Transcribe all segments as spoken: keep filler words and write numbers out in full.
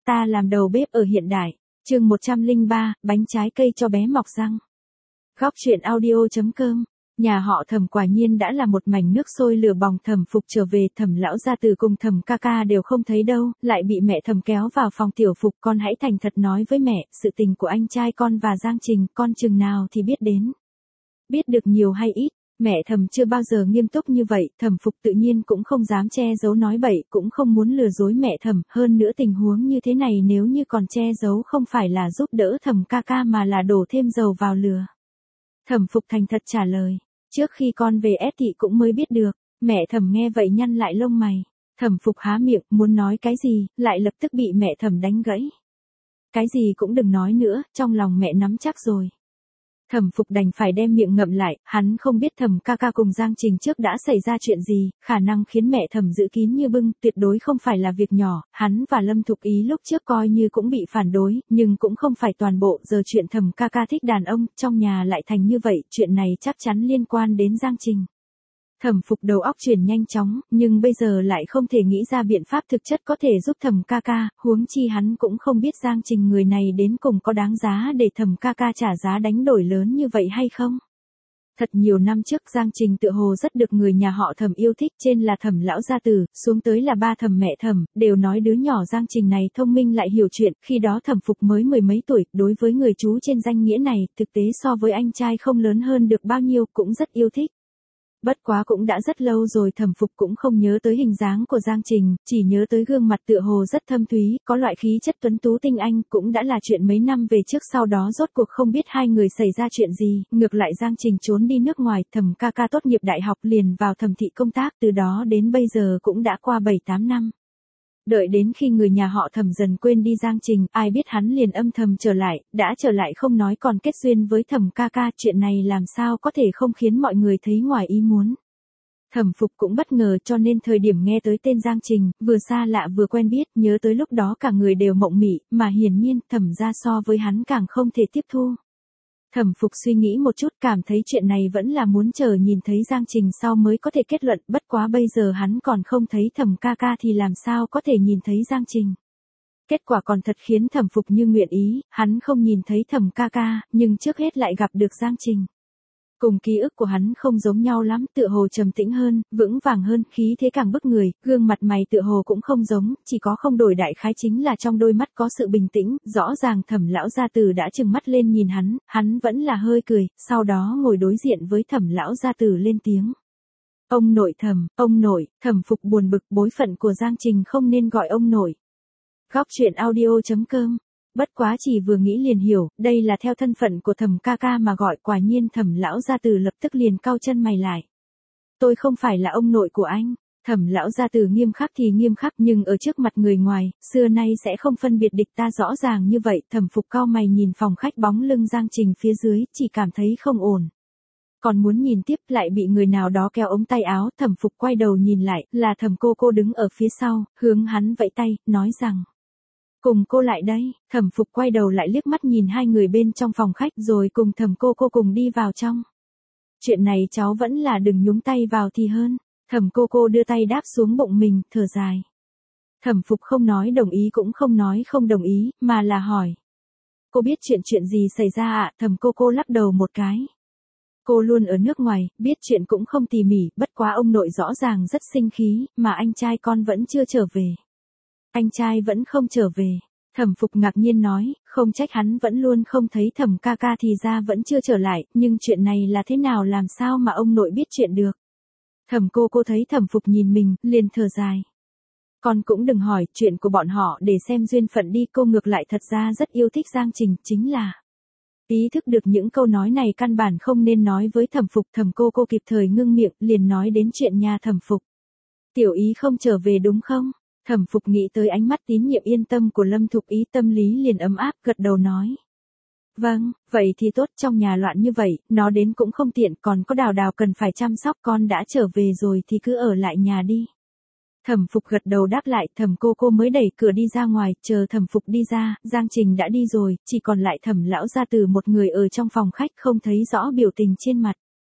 Ta làm đầu bếp ở hiện đại. Chương một trăm lẻ ba, bánh trái cây cho bé mọc răng. Góc truyện audio chấm com. Nhà họ Thẩm quả nhiên đã là một mảnh nước sôi lửa bỏng. Thẩm Phục trở về, Thẩm lão gia tử cùng Thẩm ca ca đều không thấy đâu, lại bị mẹ Thẩm kéo vào phòng. Tiểu Phục, con hãy thành thật nói với mẹ, sự tình của anh trai con và Giang Trình, con chừng nào thì biết đến. Biết được nhiều hay ít? Mẹ Thẩm chưa bao giờ nghiêm túc như vậy. Thẩm Phục tự nhiên cũng không dám che giấu nói bậy, cũng không muốn lừa dối mẹ Thẩm. Hơn nữa tình huống như thế này nếu như còn che giấu không phải là giúp đỡ Thẩm ca ca mà là đổ thêm dầu vào lửa. Thẩm Phục thành thật trả lời. Trước khi con về ép thị cũng mới biết được. Mẹ Thẩm nghe vậy nhăn lại lông mày. Thẩm Phục há miệng muốn nói cái gì, lại lập tức bị mẹ Thẩm đánh gãy. Cái gì cũng đừng nói nữa, trong lòng mẹ nắm chắc rồi. Thẩm Phục đành phải đem miệng ngậm lại, hắn không biết Thẩm ca ca cùng Giang Trình trước đã xảy ra chuyện gì, khả năng khiến mẹ Thẩm giữ kín như bưng, tuyệt đối không phải là việc nhỏ. Hắn và Lâm Thục Ý lúc trước coi như cũng bị phản đối, nhưng cũng không phải toàn bộ. Giờ chuyện Thẩm ca ca thích đàn ông, trong nhà lại thành như vậy, chuyện này chắc chắn liên quan đến Giang Trình. Thẩm Phục đầu óc chuyển nhanh chóng, nhưng bây giờ lại không thể nghĩ ra biện pháp thực chất có thể giúp Thẩm ca ca, huống chi hắn cũng không biết Giang Trình người này đến cùng có đáng giá để Thẩm ca ca trả giá đánh đổi lớn như vậy hay không. Thật nhiều năm trước Giang Trình tựa hồ rất được người nhà họ Thẩm yêu thích, trên là Thẩm lão gia tử, xuống tới là ba Thẩm mẹ Thẩm, đều nói đứa nhỏ Giang Trình này thông minh lại hiểu chuyện. Khi đó Thẩm Phục mới mười mấy tuổi, đối với người chú trên danh nghĩa này, thực tế so với anh trai không lớn hơn được bao nhiêu, cũng rất yêu thích. Bất quá cũng đã rất lâu rồi Thẩm Phục cũng không nhớ tới hình dáng của Giang Trình, chỉ nhớ tới gương mặt tựa hồ rất thâm thúy, có loại khí chất tuấn tú tinh anh, cũng đã là chuyện mấy năm về trước. Sau đó rốt cuộc không biết hai người xảy ra chuyện gì, ngược lại Giang Trình trốn đi nước ngoài, Thẩm ca ca tốt nghiệp đại học liền vào Thẩm thị công tác, từ đó đến bây giờ cũng đã qua bảy tám năm. Đợi đến khi người nhà họ Thẩm dần quên đi Giang Trình, ai biết hắn liền âm thầm trở lại, đã trở lại không nói còn kết duyên với Thẩm ca ca, chuyện này làm sao có thể không khiến mọi người thấy ngoài ý muốn. Thẩm Phục cũng bất ngờ, cho nên thời điểm nghe tới tên Giang Trình, vừa xa lạ vừa quen biết, nhớ tới lúc đó cả người đều mộng mị, mà hiển nhiên Thẩm gia so với hắn càng không thể tiếp thu. Thẩm Phục suy nghĩ một chút, cảm thấy chuyện này vẫn là muốn chờ nhìn thấy Giang Trình sau mới có thể kết luận, bất quá bây giờ hắn còn không thấy Thẩm ca ca thì làm sao có thể nhìn thấy Giang Trình. Kết quả còn thật khiến Thẩm Phục như nguyện ý, hắn không nhìn thấy Thẩm ca ca, nhưng trước hết lại gặp được Giang Trình. Cùng ký ức của hắn không giống nhau lắm, tựa hồ trầm tĩnh hơn, vững vàng hơn, khí thế càng bức người, gương mặt mày tựa hồ cũng không giống, chỉ có không đổi đại khái chính là trong đôi mắt có sự bình tĩnh. Rõ ràng Thẩm lão gia tử đã trừng mắt lên nhìn hắn, hắn vẫn là hơi cười, sau đó ngồi đối diện với Thẩm lão gia tử lên tiếng. Ông nội Thẩm, ông nội. Thẩm Phục buồn bực, bối phận của Giang Trình không nên gọi ông nội. Góc truyện audio chấm com. Bất quá chỉ vừa nghĩ liền hiểu, đây là theo thân phận của Thẩm ca ca mà gọi. Quả nhiên Thẩm lão gia tử lập tức liền cau chân mày lại. Tôi không phải là ông nội của anh. Thẩm lão gia tử nghiêm khắc thì nghiêm khắc, nhưng ở trước mặt người ngoài, xưa nay sẽ không phân biệt địch ta rõ ràng như vậy. Thẩm Phục cau mày nhìn phòng khách bóng lưng Giang Trình phía dưới, chỉ cảm thấy không ổn. Còn muốn nhìn tiếp lại bị người nào đó kéo ống tay áo. Thẩm Phục quay đầu nhìn lại, là Thẩm cô cô đứng ở phía sau, hướng hắn vẫy tay, nói rằng. Cùng cô lại đây. Thẩm Phục quay đầu lại liếc mắt nhìn hai người bên trong phòng khách rồi cùng Thẩm cô cô cùng đi vào trong. Chuyện này cháu vẫn là đừng nhúng tay vào thì hơn. Thẩm cô cô đưa tay đáp xuống bụng mình, thở dài. Thẩm Phục không nói đồng ý cũng không nói không đồng ý, mà là hỏi. Cô biết chuyện chuyện gì xảy ra ạ? À? Thẩm cô cô lắc đầu một cái. Cô luôn ở nước ngoài, biết chuyện cũng không tỉ mỉ, bất quá ông nội rõ ràng rất sinh khí, mà anh trai con vẫn chưa trở về. Anh trai vẫn không trở về. Thẩm Phục ngạc nhiên nói, không trách hắn vẫn luôn không thấy Thẩm ca ca thì ra vẫn chưa trở lại, nhưng chuyện này là thế nào, làm sao mà ông nội biết chuyện được. Thẩm cô cô thấy Thẩm Phục nhìn mình, liền thở dài. Con cũng đừng hỏi, chuyện của bọn họ để xem duyên phận đi. Cô ngược lại thật ra rất yêu thích Giang Trình, chính là. Ý thức được những câu nói này căn bản không nên nói với Thẩm Phục. Thẩm cô cô kịp thời ngưng miệng, liền nói đến chuyện nhà Thẩm Phục. Tiểu Ý không trở về đúng không? Thẩm Phục nghĩ tới ánh mắt tín nhiệm yên tâm của Lâm Thục Ý, tâm lý liền ấm áp, gật đầu nói. Vâng, vậy thì tốt, trong nhà loạn như vậy, nó đến cũng không tiện, còn có Đào Đào cần phải chăm sóc, con đã trở về rồi thì cứ ở lại nhà đi. Thẩm Phục gật đầu đáp lại. Thẩm cô cô mới đẩy cửa đi ra ngoài, chờ Thẩm Phục đi ra, Giang Trình đã đi rồi, chỉ còn lại Thẩm lão gia tử một người ở trong phòng khách, không thấy rõ biểu tình trên mặt.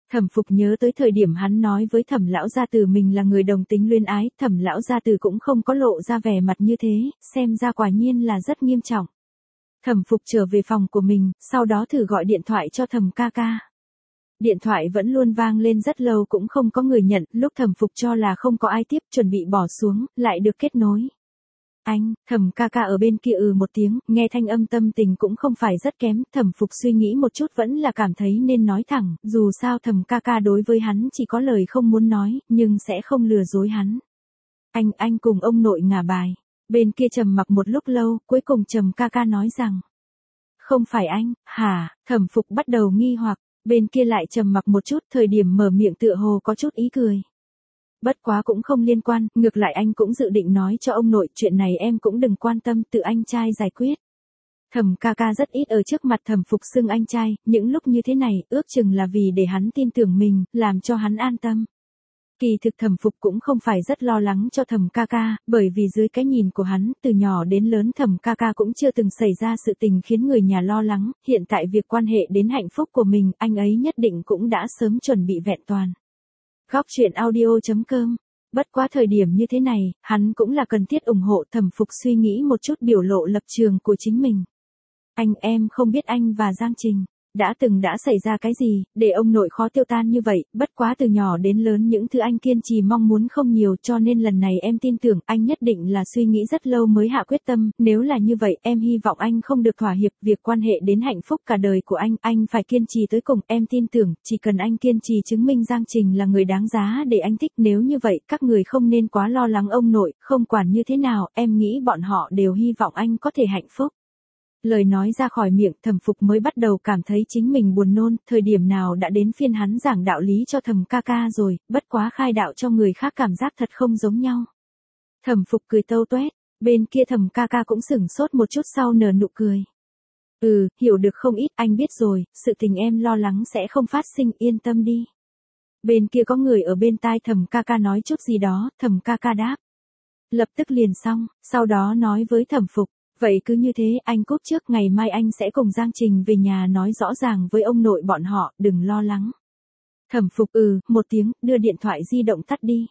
Thẩm Phục nhớ tới thời điểm hắn nói với Thẩm lão gia tử mình là người đồng tính luyến ái, Thẩm lão gia tử cũng không có lộ ra vẻ mặt như thế, xem ra quả nhiên là rất nghiêm trọng. Thẩm Phục trở về phòng của mình, sau đó thử gọi điện thoại cho Thẩm ca ca. Điện thoại vẫn luôn vang lên rất lâu cũng không có người nhận, lúc Thẩm Phục cho là không có ai tiếp, chuẩn bị bỏ xuống, lại được kết nối. Anh, Thẩm ca ca ở bên kia ừ một tiếng, nghe thanh âm tâm tình cũng không phải rất kém, Thẩm Phục suy nghĩ một chút vẫn là cảm thấy nên nói thẳng, dù sao Thẩm ca ca đối với hắn chỉ có lời không muốn nói, nhưng sẽ không lừa dối hắn. Anh, anh cùng ông nội ngả bài. Bên kia trầm mặc một lúc lâu, cuối cùng Trầm ca ca nói rằng. Không phải anh, hả, Thẩm Phục bắt đầu nghi hoặc, bên kia lại trầm mặc một chút, thời điểm mở miệng tựa hồ có chút ý cười. Bất quá cũng không liên quan, ngược lại anh cũng dự định nói cho ông nội, chuyện này em cũng đừng quan tâm, tự anh trai giải quyết. Thẩm ca ca rất ít ở trước mặt Thẩm Phục xưng anh trai, những lúc như thế này, ước chừng là vì để hắn tin tưởng mình, làm cho hắn an tâm. Kỳ thực Thẩm Phục cũng không phải rất lo lắng cho Thẩm ca ca, bởi vì dưới cái nhìn của hắn, từ nhỏ đến lớn Thẩm ca ca cũng chưa từng xảy ra sự tình khiến người nhà lo lắng, hiện tại việc quan hệ đến hạnh phúc của mình, anh ấy nhất định cũng đã sớm chuẩn bị vẹn toàn. Góc truyện audio chấm com. Bất quá thời điểm như thế này, hắn cũng là cần thiết ủng hộ. Thẩm Phục suy nghĩ một chút biểu lộ lập trường của chính mình. Anh em không biết anh và Giang Trình đã từng đã xảy ra cái gì, để ông nội khó tiêu tan như vậy, bất quá từ nhỏ đến lớn những thứ anh kiên trì mong muốn không nhiều, cho nên lần này em tin tưởng anh nhất định là suy nghĩ rất lâu mới hạ quyết tâm, nếu là như vậy em hy vọng anh không được thỏa hiệp, việc quan hệ đến hạnh phúc cả đời của anh, anh phải kiên trì tới cùng, em tin tưởng, chỉ cần anh kiên trì chứng minh Giang Trình là người đáng giá để anh thích, nếu như vậy các người không nên quá lo lắng ông nội, không quản như thế nào, em nghĩ bọn họ đều hy vọng anh có thể hạnh phúc. Lời nói ra khỏi miệng Thẩm Phục mới bắt đầu cảm thấy chính mình buồn nôn, thời điểm nào đã đến phiên hắn giảng đạo lý cho Thẩm ca ca rồi, bất quá khai đạo cho người khác cảm giác thật không giống nhau. Thẩm Phục cười tâu tuét, bên kia Thẩm ca ca cũng sửng sốt một chút sau nở nụ cười. Ừ, hiểu được không ít, anh biết rồi, sự tình em lo lắng sẽ không phát sinh, yên tâm đi. Bên kia có người ở bên tai Thẩm ca ca nói chút gì đó, Thẩm ca ca đáp. Lập tức liền xong, sau đó nói với Thẩm Phục. Vậy cứ như thế, anh cúp trước, ngày mai anh sẽ cùng Giang Trình về nhà nói rõ ràng với ông nội bọn họ, đừng lo lắng. Thẩm Phục ừ, một tiếng, đưa điện thoại di động tắt đi.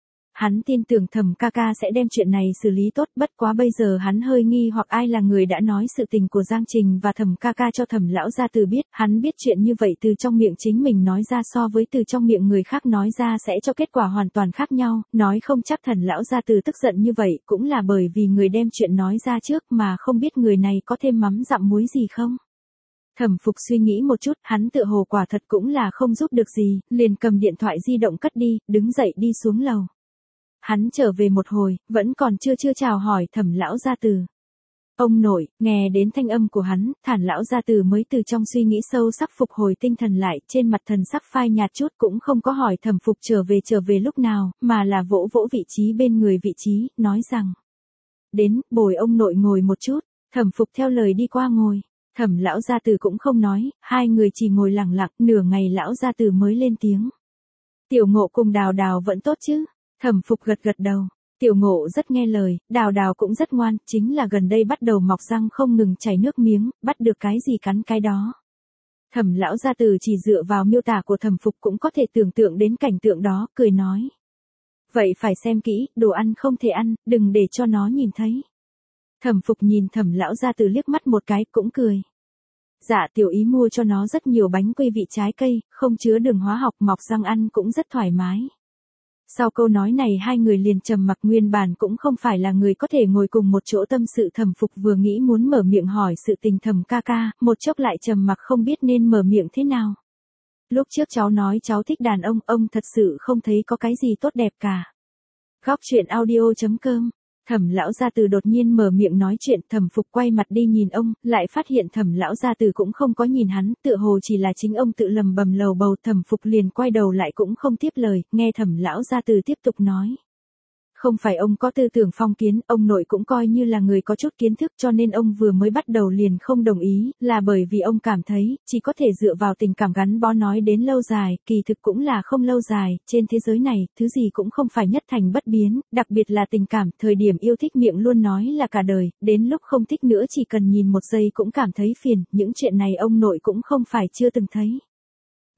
Hắn tin tưởng Thẩm ca ca sẽ đem chuyện này xử lý tốt, bất quá bây giờ hắn hơi nghi hoặc ai là người đã nói sự tình của Giang Trình và Thẩm ca ca cho Thẩm lão gia tử biết, hắn biết chuyện như vậy từ trong miệng chính mình nói ra so với từ trong miệng người khác nói ra sẽ cho kết quả hoàn toàn khác nhau, nói không chắc Thẩm lão gia tử tức giận như vậy cũng là bởi vì người đem chuyện nói ra trước mà không biết người này có thêm mắm dặm muối gì không. Thẩm Phục suy nghĩ một chút, hắn tựa hồ quả thật cũng là không giúp được gì, liền cầm điện thoại di động cất đi, đứng dậy đi xuống lầu. Hắn trở về một hồi, vẫn còn chưa chưa chào hỏi Thẩm lão gia tử. Ông nội, nghe đến thanh âm của hắn, Thản lão gia tử mới từ trong suy nghĩ sâu sắc phục hồi tinh thần lại, trên mặt thần sắc phai nhạt chút cũng không có hỏi Thẩm Phục trở về trở về lúc nào, mà là vỗ vỗ vị trí bên người vị trí, nói rằng. Đến, bồi ông nội ngồi một chút, Thẩm Phục theo lời đi qua ngồi. Thẩm lão gia tử cũng không nói, hai người chỉ ngồi lặng lặng, nửa ngày lão gia tử mới lên tiếng. Tiểu Ngộ cùng Đào Đào vẫn tốt chứ? Thẩm Phục gật gật đầu, Tiểu Ngộ rất nghe lời, Đào Đào cũng rất ngoan, chính là gần đây bắt đầu mọc răng không ngừng chảy nước miếng, bắt được cái gì cắn cái đó. Thẩm lão gia tử chỉ dựa vào miêu tả của Thẩm Phục cũng có thể tưởng tượng đến cảnh tượng đó, cười nói. Vậy phải xem kỹ, đồ ăn không thể ăn, đừng để cho nó nhìn thấy. Thẩm Phục nhìn Thẩm lão gia tử liếc mắt một cái, cũng cười. Dạ tiểu ý mua cho nó rất nhiều bánh quy vị trái cây, không chứa đường hóa học, mọc răng ăn cũng rất thoải mái. Sau câu nói này hai người liền trầm mặc, nguyên bản cũng không phải là người có thể ngồi cùng một chỗ tâm sự. Thẩm Phục vừa nghĩ muốn mở miệng hỏi sự tình Thẩm ca ca, một chốc lại trầm mặc không biết nên mở miệng thế nào. Lúc trước cháu nói cháu thích đàn ông, ông thật sự không thấy có cái gì tốt đẹp cả. Góc truyện audio chấm com. Thẩm lão gia tử đột nhiên mở miệng nói chuyện, Thẩm Phục quay mặt đi nhìn ông, lại phát hiện Thẩm lão gia tử cũng không có nhìn hắn, tựa hồ chỉ là chính ông tự lầm bầm lầu bầu. Thẩm Phục liền quay đầu lại cũng không tiếp lời, nghe Thẩm lão gia tử tiếp tục nói. Không phải ông có tư tưởng phong kiến, ông nội cũng coi như là người có chút kiến thức, cho nên ông vừa mới bắt đầu liền không đồng ý, là bởi vì ông cảm thấy, chỉ có thể dựa vào tình cảm gắn bó nói đến lâu dài, kỳ thực cũng là không lâu dài, trên thế giới này, thứ gì cũng không phải nhất thành bất biến, đặc biệt là tình cảm, thời điểm yêu thích miệng luôn nói là cả đời, đến lúc không thích nữa chỉ cần nhìn một giây cũng cảm thấy phiền, những chuyện này ông nội cũng không phải chưa từng thấy.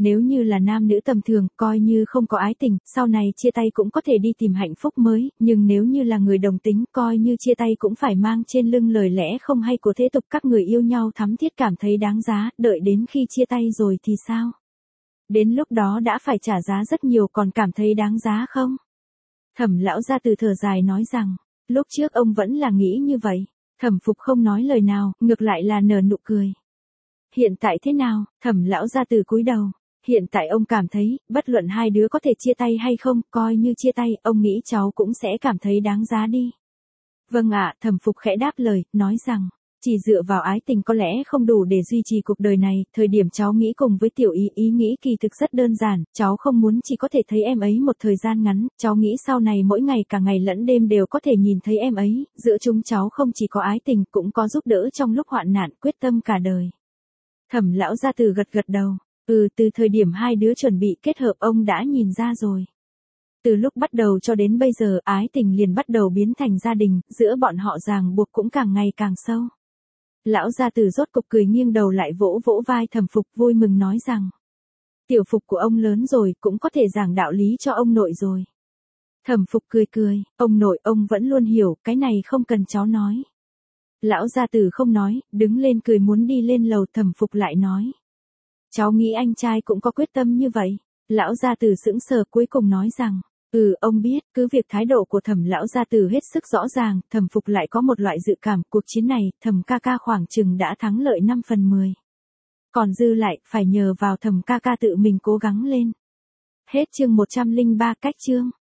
Nếu như là nam nữ tầm thường, coi như không có ái tình, sau này chia tay cũng có thể đi tìm hạnh phúc mới, nhưng nếu như là người đồng tính, coi như chia tay cũng phải mang trên lưng lời lẽ không hay của thế tục các người yêu nhau thắm thiết cảm thấy đáng giá, đợi đến khi chia tay rồi thì sao? Đến lúc đó đã phải trả giá rất nhiều còn cảm thấy đáng giá không? Thẩm lão gia từ thở dài nói rằng, lúc trước ông vẫn là nghĩ như vậy. Thẩm Phục không nói lời nào, ngược lại là nở nụ cười. Hiện tại thế nào? Thẩm lão gia từ cúi đầu. Hiện tại ông cảm thấy, bất luận hai đứa có thể chia tay hay không, coi như chia tay, ông nghĩ cháu cũng sẽ cảm thấy đáng giá đi. Vâng ạ, Thẩm Phục khẽ đáp lời, nói rằng, chỉ dựa vào ái tình có lẽ không đủ để duy trì cuộc đời này, thời điểm cháu nghĩ cùng với Tiểu Ý ý nghĩ kỳ thực rất đơn giản, cháu không muốn chỉ có thể thấy em ấy một thời gian ngắn, cháu nghĩ sau này mỗi ngày cả ngày lẫn đêm đều có thể nhìn thấy em ấy, giữa chúng cháu không chỉ có ái tình cũng có giúp đỡ trong lúc hoạn nạn, quyết tâm cả đời. Thẩm lão gia từ gật gật đầu, ừ từ thời điểm hai đứa chuẩn bị kết hợp ông đã nhìn ra rồi. Từ lúc bắt đầu cho đến bây giờ ái tình liền bắt đầu biến thành gia đình, giữa bọn họ ràng buộc cũng càng ngày càng sâu. Lão gia tử rốt cục cười nghiêng đầu lại vỗ vỗ vai Thẩm Phục vui mừng nói rằng. Tiểu Phục của ông lớn rồi cũng có thể giảng đạo lý cho ông nội rồi. Thẩm Phục cười cười, ông nội ông vẫn luôn hiểu, cái này không cần cháu nói. Lão gia tử không nói, đứng lên cười muốn đi lên lầu. Thẩm Phục lại nói. Cháu nghĩ anh trai cũng có quyết tâm như vậy. Lão gia tử sững sờ cuối cùng nói rằng. Ừ ông biết, cứ việc thái độ của Thẩm lão gia tử hết sức rõ ràng, Thẩm Phục lại có một loại dự cảm, cuộc chiến này, Thẩm ca ca khoảng chừng đã thắng lợi năm phần mười. Còn dư lại, phải nhờ vào Thẩm ca ca tự mình cố gắng lên. Hết chương một trăm lẻ ba cách chương.